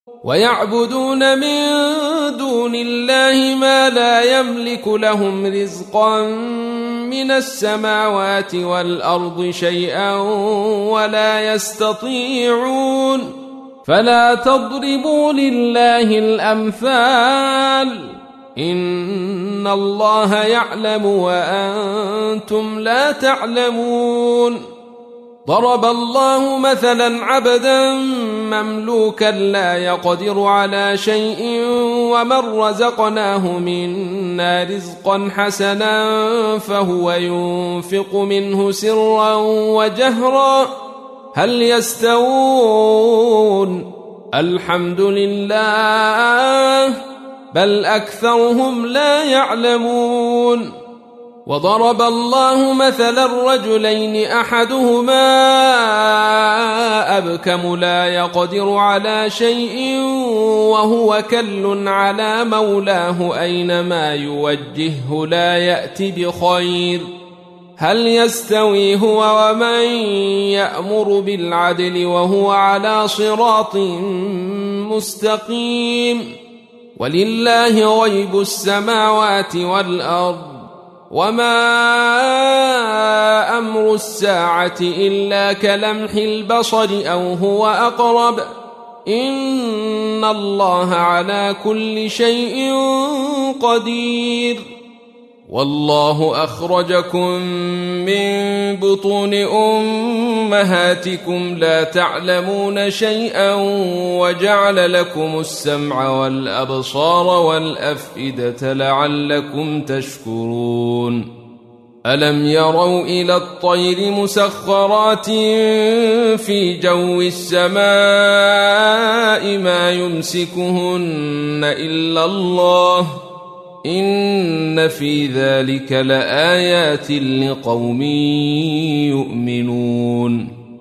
ويعبدون من دون الله ما لا يملك لهم رزقا من السماوات والأرض شيئا ولا يستطيعون. فلا تضربوا لله الأمثال، إن الله يعلم وأنتم لا تعلمون. ضرب الله مثلا عبدا مملوكا لا يقدر على شيء ومن رزقناه منا رزقا حسنا فهو ينفق منه سرا وجهرا هل يستوون؟ الحمد لله بل أكثرهم لا يعلمون. وضرب الله مثلا رجلين أحدهما أبكم لا يقدر على شيء وهو كل على مولاه أينما يوجهه لا يأتي بخير هل يستوي هو ومن يأمر بالعدل وهو على صراط مستقيم؟ ولله غيب السماوات والأرض وما أمر الساعة إلا كلمح البصر أو هو أقرب إن الله على كل شيء قدير. والله أخرجكم من بطون أمهاتكم لا تعلمون شيئا وجعل لكم السمع والأبصار والأفئدة لعلكم تشكرون. ألم يروا إلى الطير مسخرات في جو السماء ما يمسكهن إلا الله إن في ذلك لآيات لقوم يؤمنون.